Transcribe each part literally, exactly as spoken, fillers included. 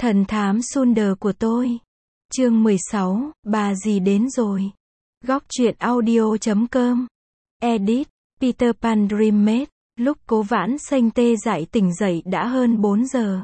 Thần thám Sunder của tôi. Chương mười sáu, bà dì đến rồi. Góc truyện audio chấm com. Edit, Peter Pan Dreammate. Lúc Cố Vãn Xanh tê dại tỉnh dậy đã hơn bốn giờ.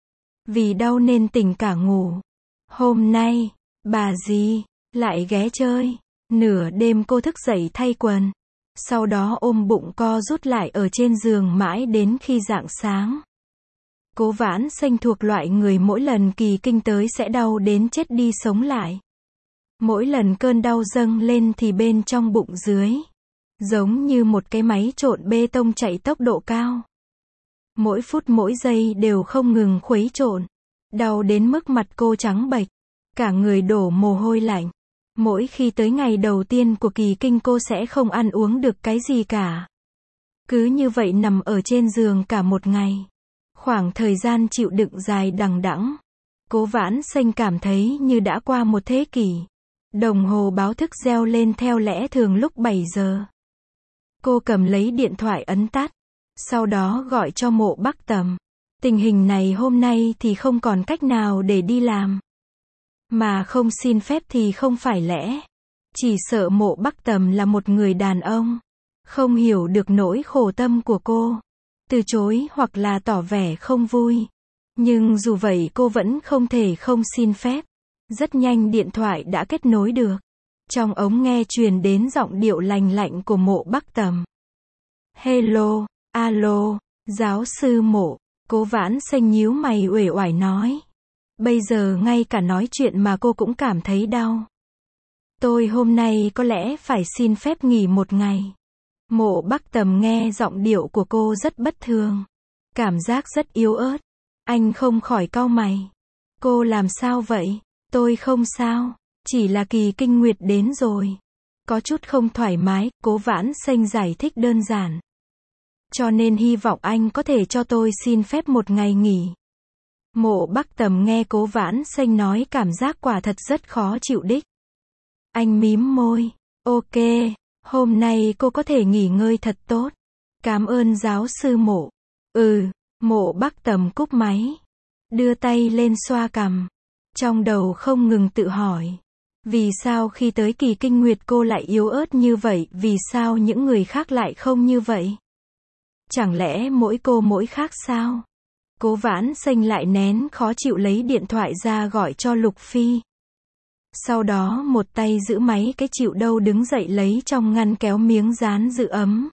Vì đau nên tỉnh cả ngủ. Hôm nay, bà dì lại ghé chơi. Nửa đêm cô thức dậy thay quần. Sau đó ôm bụng co rút lại ở trên giường mãi đến khi rạng sáng. Cố Vãn Xanh thuộc loại người mỗi lần kỳ kinh tới sẽ đau đến chết đi sống lại. Mỗi lần cơn đau dâng lên thì bên trong bụng dưới, giống như một cái máy trộn bê tông chạy tốc độ cao. Mỗi phút mỗi giây đều không ngừng khuấy trộn. Đau đến mức mặt cô trắng bệch, cả người đổ mồ hôi lạnh. Mỗi khi tới ngày đầu tiên của kỳ kinh cô sẽ không ăn uống được cái gì cả. Cứ như vậy nằm ở trên giường cả một ngày. Khoảng thời gian chịu đựng dài đằng đẵng. Cố Vãn Xanh cảm thấy như đã qua một thế kỷ. Đồng hồ báo thức reo lên theo lẽ thường lúc bảy giờ. Cô cầm lấy điện thoại ấn tắt. Sau đó gọi cho Mộ Bắc Tầm. Tình hình này hôm nay thì không còn cách nào để đi làm. Mà không xin phép thì không phải lẽ. Chỉ sợ Mộ Bắc Tầm là một người đàn ông. Không hiểu được nỗi khổ tâm của cô. Từ chối hoặc là tỏ vẻ không vui. Nhưng dù vậy cô vẫn không thể không xin phép. Rất nhanh điện thoại đã kết nối được. Trong ống nghe truyền đến giọng điệu lành lạnh của Mộ Bắc Tầm. Hello, alo, giáo sư Mộ. Cố Vãn Xanh nhíu mày uể oải nói. Bây giờ ngay cả nói chuyện mà cô cũng cảm thấy đau. Tôi hôm nay có lẽ phải xin phép nghỉ một ngày. Mộ Bắc Tầm nghe giọng điệu của cô rất bất thường. Cảm giác rất yếu ớt. Anh không khỏi cau mày. Cô làm sao vậy? Tôi không sao. Chỉ là kỳ kinh nguyệt đến rồi. Có chút không thoải mái, Cố Vãn Xanh giải thích đơn giản. Cho nên hy vọng anh có thể cho tôi xin phép một ngày nghỉ. Mộ Bắc Tầm nghe Cố Vãn Xanh nói cảm giác quả thật rất khó chịu đích. Anh mím môi. Ok. Hôm nay cô có thể nghỉ ngơi thật tốt. Cảm ơn giáo sư Mộ. Ừ, Mộ Bắc Tầm cúp máy. Đưa tay lên xoa cằm. Trong đầu không ngừng tự hỏi. Vì sao khi tới kỳ kinh nguyệt cô lại yếu ớt như vậy, vì sao những người khác lại không như vậy? Chẳng lẽ mỗi cô mỗi khác sao? Cố Vãn Xanh lại nén khó chịu lấy điện thoại ra gọi cho Lục Phi. Sau đó một tay giữ máy cái chịu đâu đứng dậy lấy trong ngăn kéo miếng dán giữ ấm.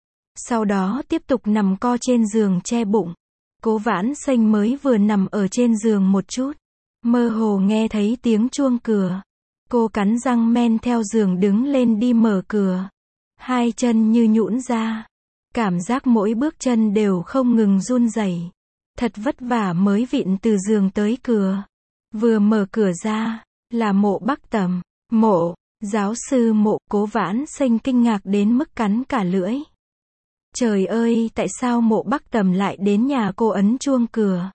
Sau đó tiếp tục nằm co trên giường che bụng. Cố Vãn Xanh mới vừa nằm ở trên giường một chút. Mơ hồ nghe thấy tiếng chuông cửa. Cô cắn răng men theo giường đứng lên đi mở cửa. Hai chân như nhũn ra. Cảm giác mỗi bước chân đều không ngừng run rẩy. Thật vất vả mới vịn từ giường tới cửa. Vừa mở cửa ra, là Mộ Bắc Tầm. Mộ, giáo sư Mộ. Cố Vãn Xanh kinh ngạc đến mức cắn cả lưỡi. Trời ơi, tại sao Mộ Bắc Tầm lại đến nhà cô ấn chuông cửa?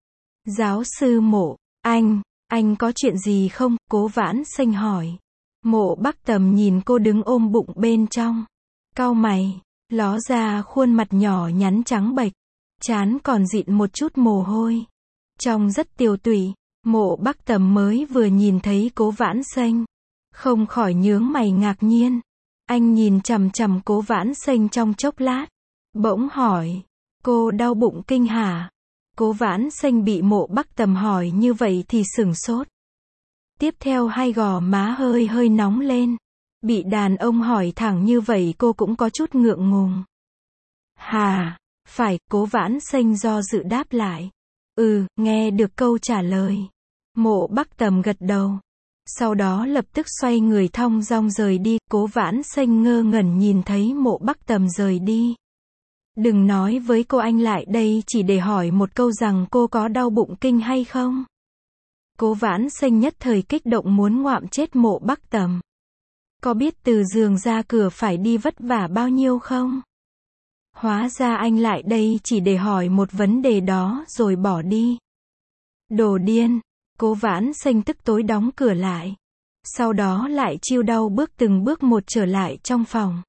Giáo sư Mộ, anh, anh có chuyện gì không? Cố Vãn Xanh hỏi. Mộ Bắc Tầm nhìn cô đứng ôm bụng bên trong. Cau mày, ló ra khuôn mặt nhỏ nhắn trắng bệch. Trán còn dịn một chút mồ hôi. Trông rất tiều tụy. Mộ Bắc Tầm mới vừa nhìn thấy Cố Vãn Xanh. Không khỏi nhướng mày ngạc nhiên. Anh nhìn chằm chằm Cố Vãn Xanh trong chốc lát. Bỗng hỏi. Cô đau bụng kinh hả? Cố Vãn Xanh bị Mộ Bắc Tầm hỏi như vậy thì sửng sốt. Tiếp theo hai gò má hơi hơi nóng lên. Bị đàn ông hỏi thẳng như vậy cô cũng có chút ngượng ngùng. Hà, phải, Cố Vãn Xanh do dự đáp lại. Ừ, nghe được câu trả lời. Mộ Bắc Tầm gật đầu. Sau đó lập tức xoay người thong dong rời đi. Cố Vãn Xanh ngơ ngẩn nhìn thấy Mộ Bắc Tầm rời đi. Đừng nói với cô anh lại đây chỉ để hỏi một câu rằng cô có đau bụng kinh hay không. Cố Vãn Xanh nhất thời kích động muốn ngoạm chết Mộ Bắc Tầm. Có biết từ giường ra cửa phải đi vất vả bao nhiêu không? Hóa ra anh lại đây chỉ để hỏi một vấn đề đó rồi bỏ đi. Đồ điên. Cố Vãn Xanh tức tối đóng cửa lại. Sau đó lại chiêu đau bước từng bước một trở lại trong phòng.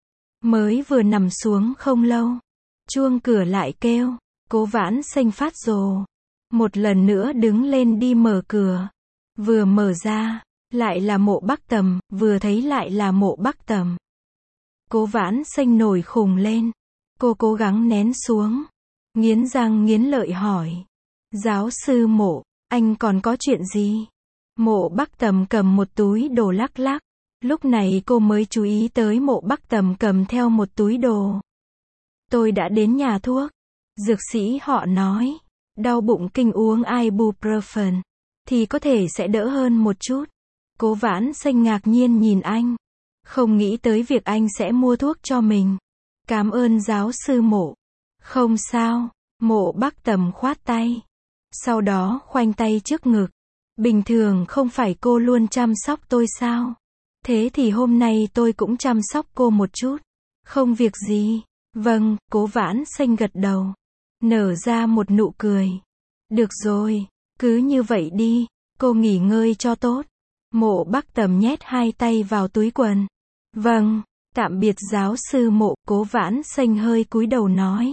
Mới vừa nằm xuống không lâu. Chuông cửa lại kêu. Cố Vãn Xanh phát rồ. một lần nữa đứng lên đi mở cửa. Vừa mở ra, lại là Mộ Bắc Tầm, vừa thấy lại là Mộ Bắc Tầm. Cố Vãn Xanh nổi khùng lên. Cô cố gắng nén xuống. Nghiến răng nghiến lợi hỏi. Giáo sư Mộ, anh còn có chuyện gì? Mộ Bắc Tầm cầm một túi đồ lắc lắc. Lúc này cô mới chú ý tới Mộ Bắc Tầm cầm theo một túi đồ. Tôi đã đến nhà thuốc. Dược sĩ họ nói, đau bụng kinh uống ibuprofen, thì có thể sẽ đỡ hơn một chút. Cố Vãn Xanh ngạc nhiên nhìn anh. Không nghĩ tới việc anh sẽ mua thuốc cho mình. Cảm ơn giáo sư Mộ. Không sao, Mộ Bắc Tầm khoát tay. Sau đó khoanh tay trước ngực. Bình thường không phải cô luôn chăm sóc tôi sao? Thế thì hôm nay tôi cũng chăm sóc cô một chút. Không việc gì. Vâng, Cố Vãn Xanh gật đầu. Nở ra một nụ cười. Được rồi, cứ như vậy đi, cô nghỉ ngơi cho tốt. Mộ Bắc Tầm nhét hai tay vào túi quần. Vâng, tạm biệt giáo sư Mộ, Cố Vãn Xanh hơi cúi đầu nói.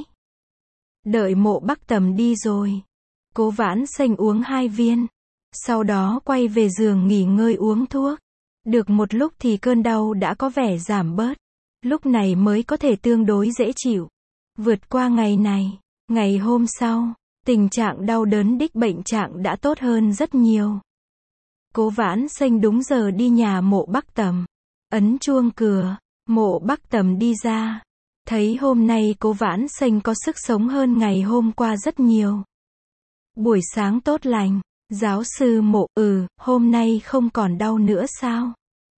Đợi Mộ Bắc Tầm đi rồi. Cố Vãn Xanh uống hai viên. Sau đó quay về giường nghỉ ngơi uống thuốc. Được một lúc thì cơn đau đã có vẻ giảm bớt. Lúc này mới có thể tương đối dễ chịu. Vượt qua ngày này, ngày hôm sau, tình trạng đau đớn đích bệnh trạng đã tốt hơn rất nhiều. Cố Vãn Xanh đúng giờ đi nhà Mộ Bắc Tầm. Ấn chuông cửa, Mộ Bắc Tầm đi ra. Thấy hôm nay Cố Vãn Xanh có sức sống hơn ngày hôm qua rất nhiều. Buổi sáng tốt lành. Giáo sư Mộ, ừ, hôm nay không còn đau nữa sao?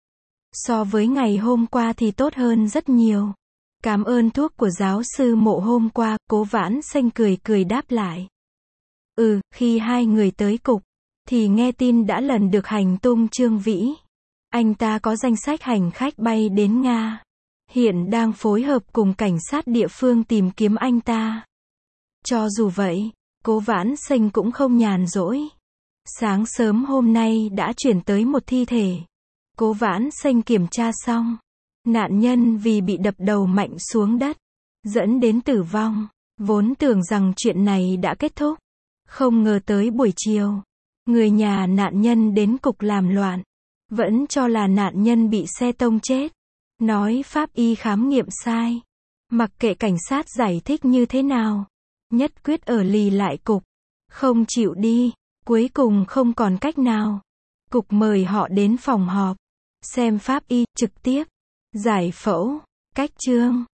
So với ngày hôm qua thì tốt hơn rất nhiều. Cảm ơn thuốc của giáo sư Mộ hôm qua, Cố Vãn Xanh cười cười đáp lại. Ừ, khi hai người tới cục, thì nghe tin đã lần được hành tung Trương Vĩ. Anh ta có danh sách hành khách bay đến Nga. Hiện đang phối hợp cùng cảnh sát địa phương tìm kiếm anh ta. Cho dù vậy, Cố Vãn Xanh cũng không nhàn rỗi. Sáng sớm hôm nay đã chuyển tới một thi thể. Cố Vãn Xanh kiểm tra xong. Nạn nhân vì bị đập đầu mạnh xuống đất, dẫn đến tử vong. Vốn tưởng rằng chuyện này đã kết thúc. Không ngờ tới buổi chiều, người nhà nạn nhân đến cục làm loạn. Vẫn cho là nạn nhân bị xe tông chết. Nói pháp y khám nghiệm sai. Mặc kệ cảnh sát giải thích như thế nào, nhất quyết ở lì lại cục. Không chịu đi. Cuối cùng không còn cách nào. Cục mời họ đến phòng họp. Xem pháp y, trực tiếp. Giải phẫu. Cách chương.